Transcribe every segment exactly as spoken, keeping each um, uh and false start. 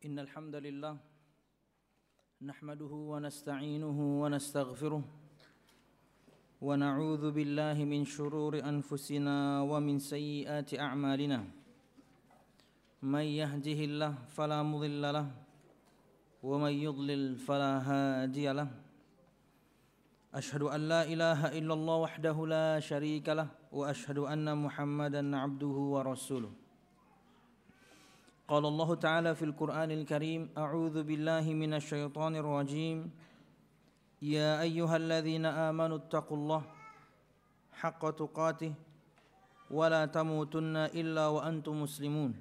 إن الحمد لله نحمده ونستعينه ونستغفره ونعوذ بالله من شرور أنفسنا ومن سيئات أعمالنا من يهده الله فلا مضل له ومن يضلل فلا هادي له أشهد أن لا إله إلا الله وحده لا شريك له وأشهد أن محمدا عبده ورسوله قال الله تعالى في القرآن الكريم أعوذ بالله من الشيطان الرجيم يا أيها الذين آمنوا اتقوا الله حق تقاته ولا تموتن إلا وأنتم مسلمون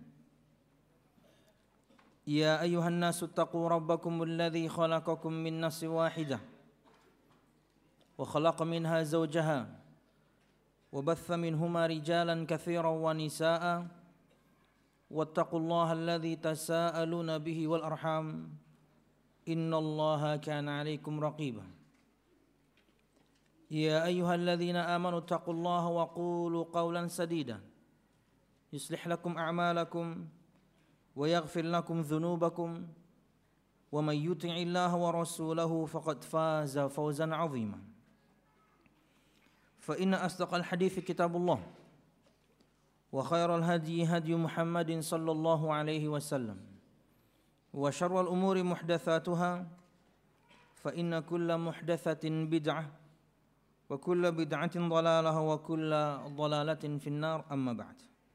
يا أيها الناس اتقوا ربكم الذي خلقكم من نفس واحدة وخلق منها زوجها وبث منهما رجالا كثيرا ونساء واتقوا الله الذي تساءلون به والأرحام إن الله كان عليكم رقيبا يا أيها الذين آمنوا اتقوا الله وقولوا قولا سديدا يصلح لكم أعمالكم ويغفر لكم ذنوبكم ومن يطع الله ورسوله فقد فاز فوزا عظيما فإن أصدق الحديث كتاب الله وخير الهدي هدي محمد صلى الله عليه وسلم وشر الأمور محدثاتها فإن كل محدثة بدعة وكل بدعة ضلالة وكل ضلالة في النار أما بعد.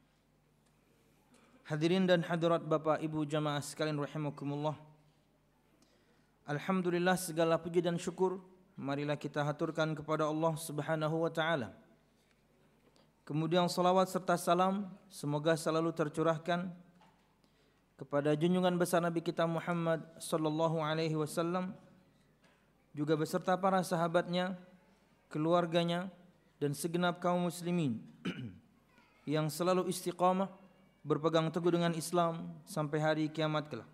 Hadirin dan hadirat Bapak Ibu jamaah sekalian rahimakumullah. Alhamdulillah, segala puji dan syukur marilah kita haturkan kepada Allah Subhanahu wa taala. Kemudian salawat serta salam semoga selalu tercurahkan kepada junjungan besar Nabi kita Muhammad sallallahu alaihi wasallam, juga beserta para sahabatnya, keluarganya, dan segenap kaum muslimin yang selalu istiqamah berpegang teguh dengan Islam sampai hari kiamat kelak.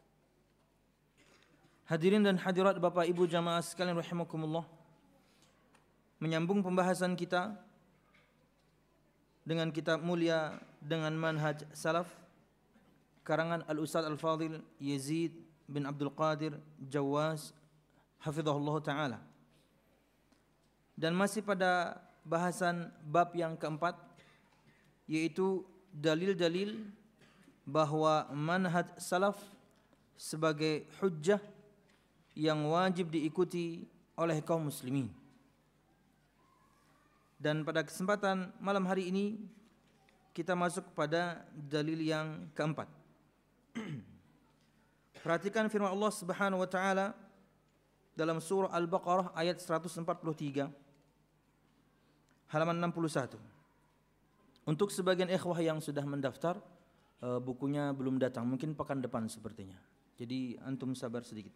Hadirin dan hadirat Bapak Ibu jamaah sekalian rahimakumullah, menyambung pembahasan kita dengan kitab mulia dengan manhaj salaf karangan Al-Ustaz Al-Fadil Yazid bin Abdul Qadir Jawaz hafizahullah ta'ala, dan masih pada bahasan bab yang keempat, yaitu dalil-dalil bahwa manhaj salaf sebagai hujjah yang wajib diikuti oleh kaum muslimin. Dan pada kesempatan malam hari ini kita masuk pada dalil yang keempat. Perhatikan firman Allah Subhanahu wa taala dalam surah Al-Baqarah ayat seratus empat puluh tiga halaman enam puluh satu. Untuk sebagian ikhwah yang sudah mendaftar, bukunya belum datang, mungkin pekan depan sepertinya. Jadi antum sabar sedikit.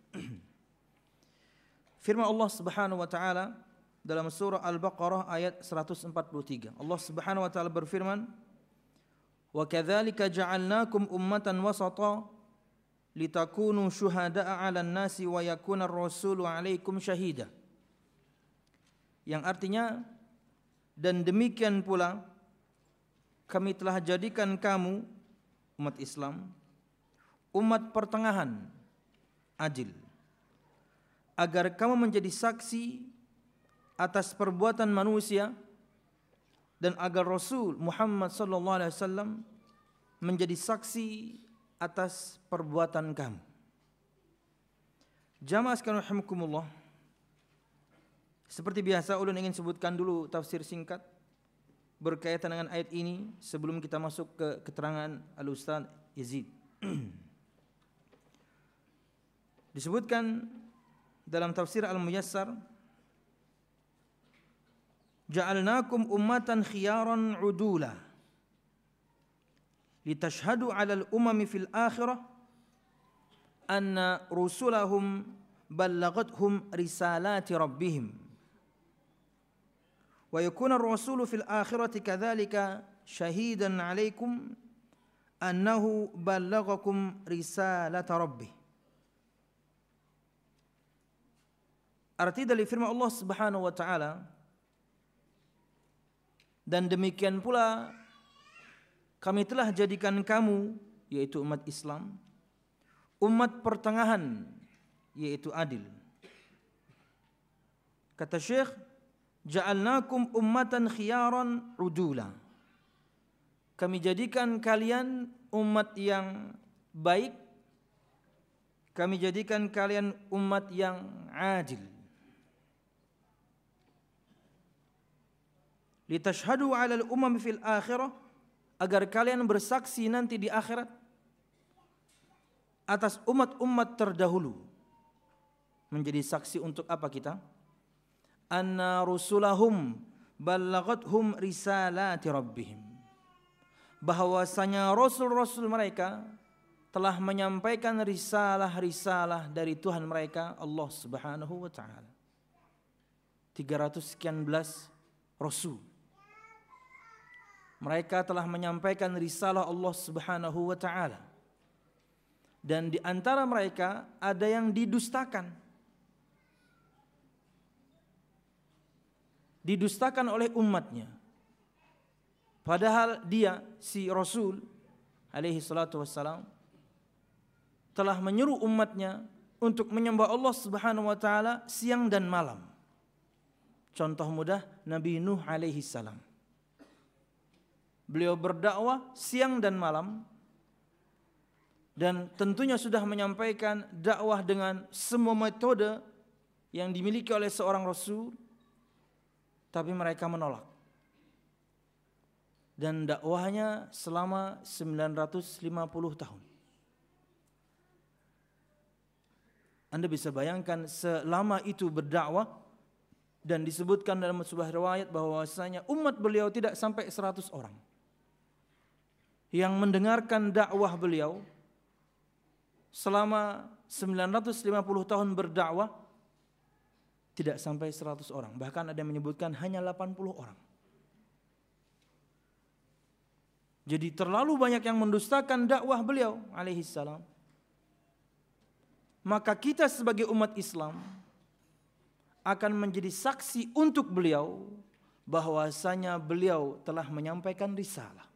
Firman Allah Subhanahu wa taala dalam surah Al-Baqarah ayat seratus empat puluh tiga. Allah Subhanahu wa taala berfirman, "Wa kadzalika ja'alnakum ummatan wasata litakunu syuhada'a 'alan nasi wa yakuna ar-rasulu 'alaikum syahida." Yang artinya, dan demikian pula kami telah jadikan kamu umat Islam umat pertengahan adil, agar kamu menjadi saksi atas perbuatan manusia dan agar Rasul Muhammad sallallahu alaihi wasallam menjadi saksi atas perbuatan kamu. Jamaah sekalian rahimakumullah, seperti biasa ulun ingin sebutkan dulu tafsir singkat berkaitan dengan ayat ini sebelum kita masuk ke keterangan Al-Ustaz Yazid. Disebutkan dalam tafsir Al-Muyassar, ja'alnakum ummatan khiyaran udula litashhadu 'alal umami fil akhirah anna rusulahum ballagathum risalati rabbihim wa yakuna ar-rasulu fil akhirati kadzalika shahidan 'alaikum annahu ballagakum risalata rabbih. Arti dari firman Allah Subhanahu wa taala, dan demikian pula kami telah jadikan kamu, yaitu umat Islam, umat pertengahan, yaitu adil. Kata Syekh, ja'alnakum ummatan khiyaran udula. Kami jadikan kalian umat yang baik, kami jadikan kalian umat yang adil. Litashhadu 'alal umam fil akhirah, agar kalian bersaksi nanti di akhirat atas umat-umat terdahulu. Menjadi saksi untuk apa kita? Anna rusulahum ballagathum risalati rabbihim. Bahwasanya rasul-rasul mereka telah menyampaikan risalah-risalah dari Tuhan mereka, Allah Subhanahu wa taala. tiga ratus sekian belas rasul. Mereka telah menyampaikan risalah Allah Subhanahu wa taala. Dan di antara mereka ada yang didustakan. Didustakan oleh umatnya. Padahal dia, si Rasul alaihi salatu wassalam, telah menyuruh umatnya untuk menyembah Allah Subhanahu wa taala siang dan malam. Contoh mudah, Nabi Nuh alaihi salam. Beliau berdakwah siang dan malam, dan tentunya sudah menyampaikan dakwah dengan semua metode yang dimiliki oleh seorang rasul, tapi mereka menolak. Dan dakwahnya selama sembilan ratus lima puluh tahun. Anda bisa bayangkan selama itu berdakwah, dan disebutkan dalam sebuah riwayat bahwasanya umat beliau tidak sampai seratus orang yang mendengarkan dakwah beliau. Selama sembilan ratus lima puluh tahun berdakwah, tidak sampai seratus orang. Bahkan ada yang menyebutkan hanya delapan puluh orang. Jadi terlalu banyak yang mendustakan dakwah beliau alaihi salam. Maka kita sebagai umat Islam akan menjadi saksi untuk beliau bahwasanya beliau telah menyampaikan risalah.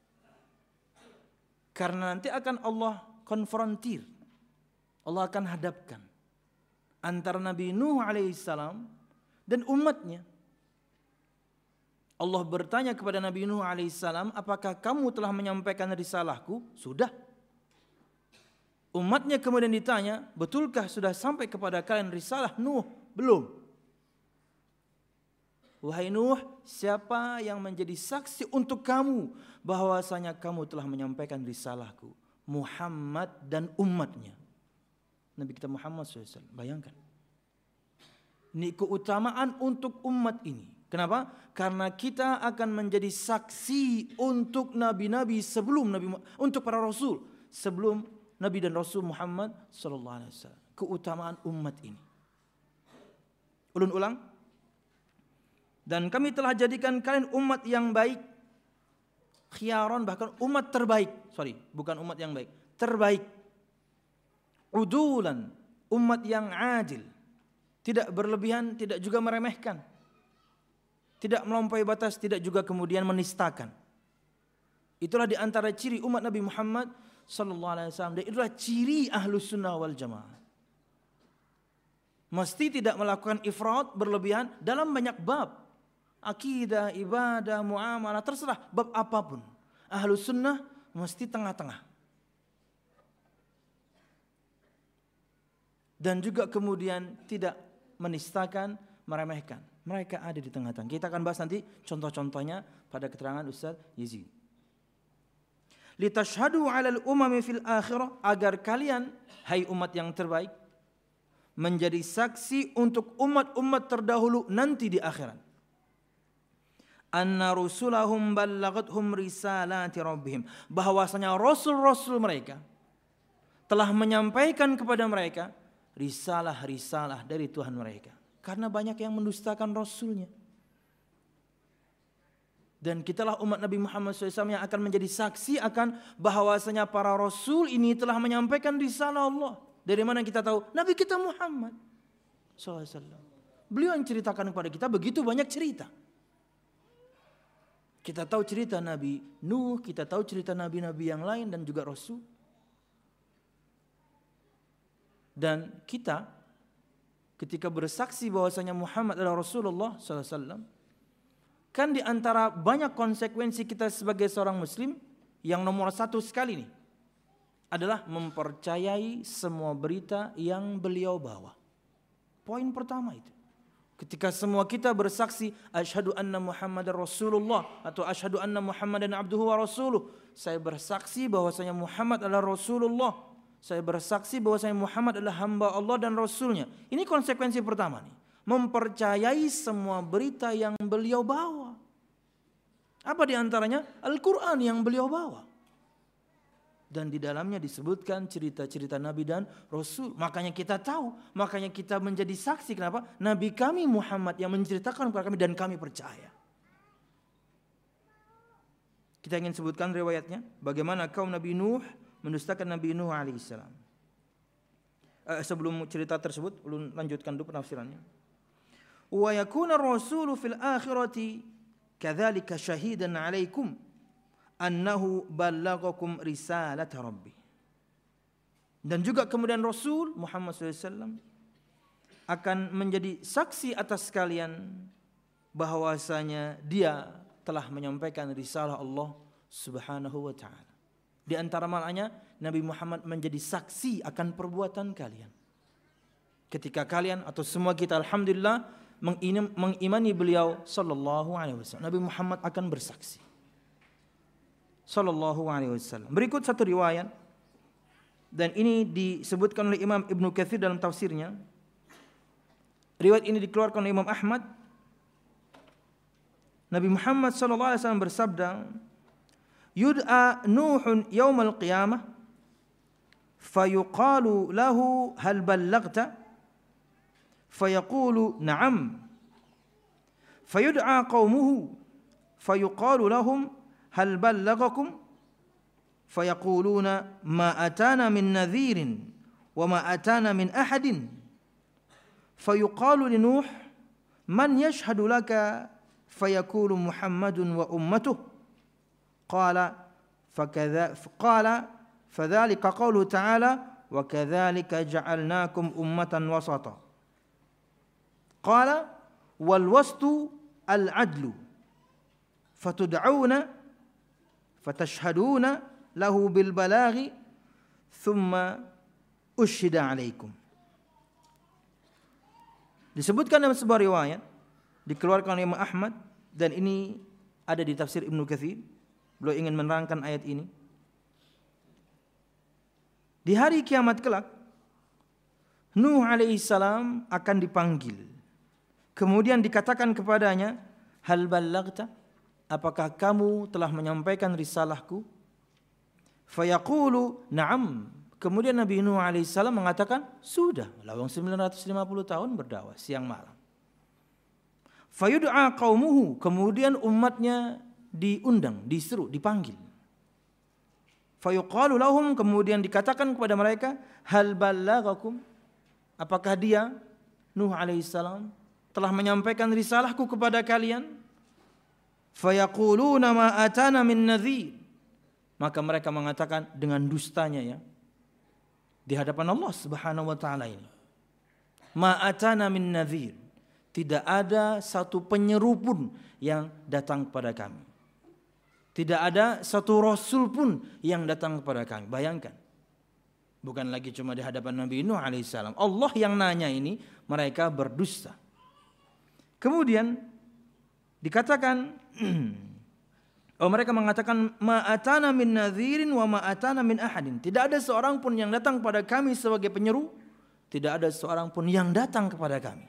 Karena nanti akan Allah konfrontir, Allah akan hadapkan antara Nabi Nuh alaihissalam dan umatnya. Allah bertanya kepada Nabi Nuh alaihissalam, apakah kamu telah menyampaikan risalahku? Sudah. Umatnya kemudian ditanya, betulkah sudah sampai kepada kalian risalah Nuh? Belum. Wahai Nuh, siapa yang menjadi saksi untuk kamu bahwasanya kamu telah menyampaikan risalahku? Muhammad dan umatnya. Nabi kita Muhammad shallallahu alaihi wasallam. Bayangkan. Ini keutamaan untuk umat ini. Kenapa? Karena kita akan menjadi saksi untuk nabi-nabi sebelum Nabi, untuk para rasul sebelum Nabi dan Rasul Muhammad shallallahu alaihi wasallam. Keutamaan umat ini. Ulun ulang. Dan kami telah jadikan kalian umat yang baik, khiyaron, bahkan umat terbaik. Sorry, bukan umat yang baik, terbaik. Udulan, umat yang adil, tidak berlebihan, tidak juga meremehkan, tidak melampaui batas, tidak juga kemudian menistakan. Itulah di antara ciri umat Nabi Muhammad sallallahu alaihi wasallam, dan itulah ciri Ahlus Sunnah wal Jamaah. Mesti tidak melakukan ifrat, berlebihan dalam banyak bab. Akidah, ibadah, muamalah, terserah bab apapun. Ahlus Sunnah mesti tengah-tengah. Dan juga kemudian tidak menistakan, meremehkan. Mereka ada di tengah-tengah. Kita akan bahas nanti contoh-contohnya pada keterangan Ustaz Yazid. Litashhadu 'alal umami fil akhirah, agar kalian, hai umat yang terbaik, menjadi saksi untuk umat-umat terdahulu nanti di akhirat. Anna rusulahum ballagathum risalati rabbihim, bahwasanya rasul-rasul mereka telah menyampaikan kepada mereka risalah-risalah dari Tuhan mereka. Karena banyak yang mendustakan rasulnya. Dan kitalah umat Nabi Muhammad shallallahu alaihi wasallam yang akan menjadi saksi akan bahwasanya para rasul ini telah menyampaikan risalah Allah. Dari mana kita tahu? Nabi kita Muhammad shallallahu alaihi wasallam. Beliau yang ceritakan kepada kita begitu banyak cerita. Kita tahu cerita Nabi Nuh, kita tahu cerita nabi-nabi yang lain dan juga Rasul. Dan kita ketika bersaksi bahwasanya Muhammad adalah Rasulullah sallallahu alaihi wasallam, kan di antara banyak konsekuensi kita sebagai seorang muslim, yang nomor satu sekali nih adalah mempercayai semua berita yang beliau bawa. Poin pertama itu. Ketika semua kita bersaksi asyhadu anna Muhammadar Rasulullah atau asyhadu anna Muhammadan abduhu wa rasuluh, saya bersaksi bahwasanya Muhammad adalah Rasulullah, saya bersaksi bahwasanya Muhammad adalah hamba Allah dan Rasulnya. Ini konsekuensi pertama nih, mempercayai semua berita yang beliau bawa. Apa di antaranya? Al-Quran yang beliau bawa. Dan di dalamnya disebutkan cerita-cerita Nabi dan Rasul. Makanya kita tahu, makanya kita menjadi saksi. Kenapa? Nabi kami Muhammad yang menceritakan kepada kami dan kami percaya. Kita ingin sebutkan riwayatnya. Bagaimana kaum Nabi Nuh mendustakan Nabi Nuh alaihissalam. Eh, sebelum cerita tersebut, ulun lanjutkan dulu penafsirannya. Wa yakuna ar-rasulu fil akhirati kadzalika syahidan 'alaikum annahu ballaghakum risalata rabbi. Dan juga kemudian Rasul Muhammad sallallahu alaihi wasallam akan menjadi saksi atas kalian bahwasanya dia telah menyampaikan risalah Allah Subhanahu wa taala. Di antara maknanya Nabi Muhammad menjadi saksi akan perbuatan kalian. Ketika kalian atau semua kita alhamdulillah mengimani beliau sallallahu alaihi wasallam, Nabi Muhammad akan bersaksi sallallahu alaihi wasallam. Berikut satu riwayat, dan ini disebutkan oleh Imam Ibnu Katsir dalam tafsirnya. Riwayat ini dikeluarkan oleh Imam Ahmad. Nabi Muhammad sallallahu alaihi wasallam bersabda, "Yud'a Nuhun yaumal qiyamah fayuqalu lahu hal ballaghta?" Fayaqulu na'am. Fayud'a qaumuhu fayuqalu lahum hal ballaghakum? Fayaquluna ma atana min nadhirin wa ma atana min ahadin. Fayuqalu li Nuh man yashhadu laka? Fayaqulu Muhammadun wa ummatuh. Qala fakadha qala fadhalika qawluhu ta'ala wa kadzalika ja'alnakum ummatan wasata. Qala wal wastu al adlu fatud'auna fatashhaduna lahu bil balaghi thumma ushhida alaikum. Disebutkan dalam sebuah riwayat dikeluarkan oleh Imam Ahmad, dan ini ada di tafsir Ibnu Katsir. Beliau ingin menerangkan ayat ini. Di hari kiamat kelak Nuh alaihissalam akan dipanggil. Kemudian dikatakan kepadanya, hal ballaghta? Apakah kamu telah menyampaikan risalahku? Fayaqulu na'am. Kemudian Nabi Nuh alaihissalam mengatakan, sudah. Lawang sembilan ratus lima puluh tahun berdakwah siang malam. Fayud'a qaumuhu. Kemudian umatnya diundang, disuruh, dipanggil. Fayuqalu lahum. Kemudian dikatakan kepada mereka, hal ballaghakum? Apakah dia, Nuh alaihissalam, telah menyampaikan risalahku kepada kalian? Fayaquluna ma atana min nadhir. Maka mereka mengatakan dengan dustanya ya di hadapan Allah Subhanahu wa taala ini. Ma atana min nadhir. Tidak ada satu penyeru pun yang datang kepada kami. Tidak ada satu rasul pun yang datang kepada kami. Bayangkan. Bukan lagi cuma di hadapan Nabi Nuh alaihissalam. Allah yang nanya ini, mereka berdusta. Kemudian dikatakan, oh mereka mengatakan ma atana min nadhirin wa ma atana min ahadin. Tidak ada seorang pun yang datang kepada kami sebagai penyeru, tidak ada seorang pun yang datang kepada kami.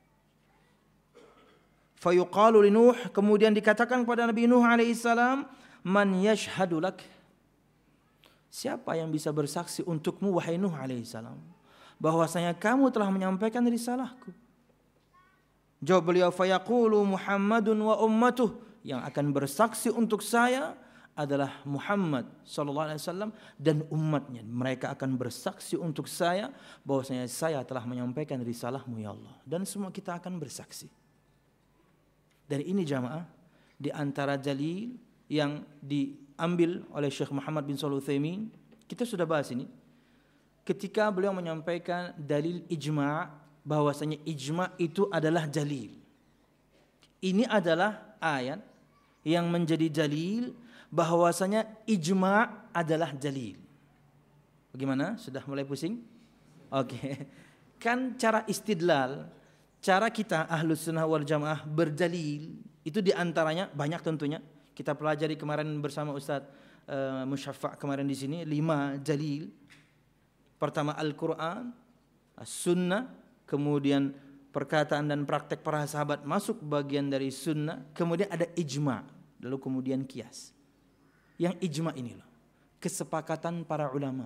Fayuqalu li Nuh, kemudian dikatakan kepada Nabi Nuh alaihissalam, man yashhadu lak? Siapa yang bisa bersaksi untukmu wahai Nuh alaihissalam bahwasanya kamu telah menyampaikan risalahku? Jawab beliau, fayaqulu Muhammadun wa ummatuh. Yang akan bersaksi untuk saya adalah Muhammad sallallahu alaihi wasallam dan umatnya. Mereka akan bersaksi untuk saya bahwasanya saya telah menyampaikan risalahmu ya Allah. Dan semua kita akan bersaksi. Dan ini jamaah di antara dalil yang diambil oleh Syekh Muhammad bin Shalih Al Utsaimin. Kita sudah bahas ini. ketika beliau menyampaikan dalil ijma' bahwasanya ijma' itu adalah dalil. Ini adalah ayat yang menjadi dalil bahwasanya ijma' adalah dalil. Bagaimana? Sudah mulai pusing? Oke. Kan cara istidlal, cara kita Ahlus Sunnah wal Jamaah berdalil itu diantaranya banyak tentunya. Kita pelajari kemarin bersama Ustaz uh, Musyaffa' kemarin di sini lima dalil. Pertama Al-Quran, As-Sunnah, kemudian perkataan dan praktek para sahabat masuk bagian dari Sunnah, kemudian ada ijma', lalu kemudian qiyas. Yang ijma' ini loh, kesepakatan para ulama.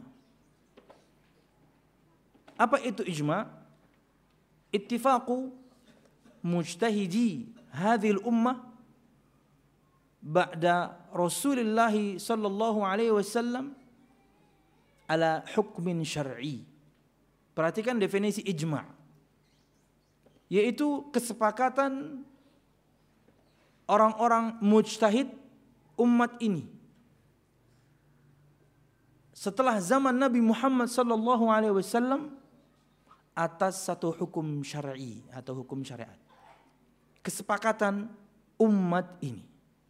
Apa itu ijma'? Ittifaqu mujtahidi hadhil ummah ba'da Rasulullah sallallahu alaihi wasallam ala hukmin syar'i. Perhatikan definisi ijma', yaitu kesepakatan orang-orang mujtahid umat ini setelah zaman Nabi Muhammad sallallahu alaihi wasallam atas satu hukum syar'i atau hukum syariat. Kesepakatan umat ini.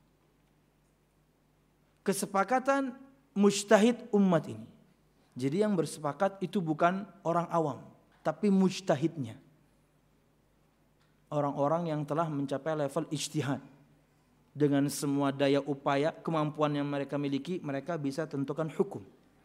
Kesepakatan mujtahid umat ini. Jadi yang bersepakat itu bukan orang awam, tapi mujtahidnya. Orang-orang yang telah mencapai level ijtihad. Dengan semua daya upaya, kemampuan yang mereka miliki, mereka bisa tentukan hukum.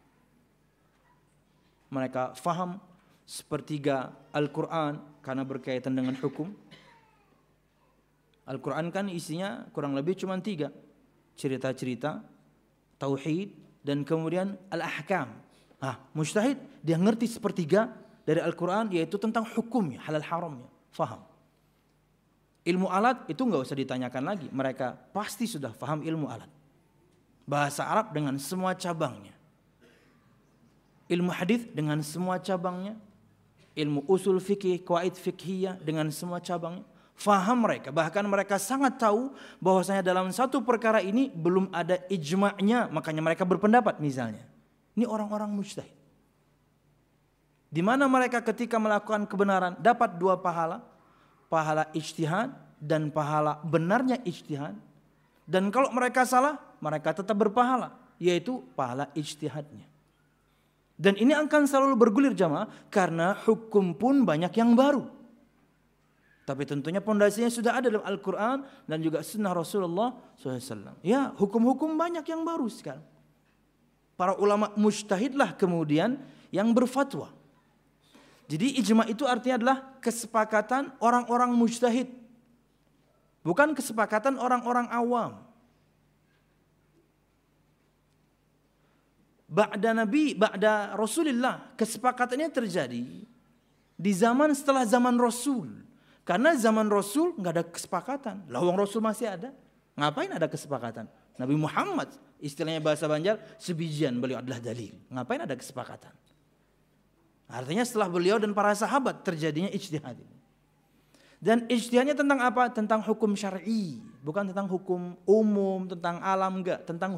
Mereka faham sepertiga Al-Quran karena berkaitan dengan hukum. Al-Quran kan isinya kurang lebih cuma tiga. Cerita-cerita, tauhid, dan kemudian al-ahkam. Ah, mujtahid dia ngerti sepertiga dari Al-Quran, yaitu tentang hukumnya, halal haramnya, faham. Ilmu alat itu nggak usah ditanyakan lagi, mereka pasti sudah faham ilmu alat. Bahasa Arab dengan semua cabangnya, ilmu hadis dengan semua cabangnya, ilmu usul fikih, qawaid fikhiyah dengan semua cabangnya, faham mereka. Bahkan mereka sangat tahu bahwasanya dalam satu perkara ini belum ada ijma'nya, makanya mereka berpendapat misalnya. Ini orang-orang mujtahid. Di mana mereka ketika melakukan kebenaran dapat dua pahala, pahala ijtihad dan pahala benarnya ijtihad. Dan kalau mereka salah, mereka tetap berpahala, yaitu pahala ijtihadnya. Dan ini akan selalu bergulir jamaah, karena hukum pun banyak yang baru. Tapi tentunya pondasinya sudah ada dalam Al-Quran dan juga sunnah Rasulullah shallallahu alaihi wasallam. Ya, hukum-hukum banyak yang baru sekarang. Para ulama mujtahidlah kemudian yang berfatwa. Jadi ijma' itu artinya adalah kesepakatan orang-orang mujtahid. Bukan kesepakatan orang-orang awam. Ba'da Nabi, ba'da Rasulullah, kesepakatannya terjadi di zaman setelah zaman Rasul. Karena zaman Rasul nggak ada kesepakatan. Lawang Rasul masih ada. Ngapain ada kesepakatan? Nabi Muhammad, istilahnya bahasa Banjar, sebijian beliau adalah dalil. Ngapain ada kesepakatan? Artinya setelah beliau dan para sahabat terjadinya ijtihad. Dan ijtihadnya tentang apa? Tentang hukum syar'i, bukan tentang hukum umum, tentang alam, enggak, tentang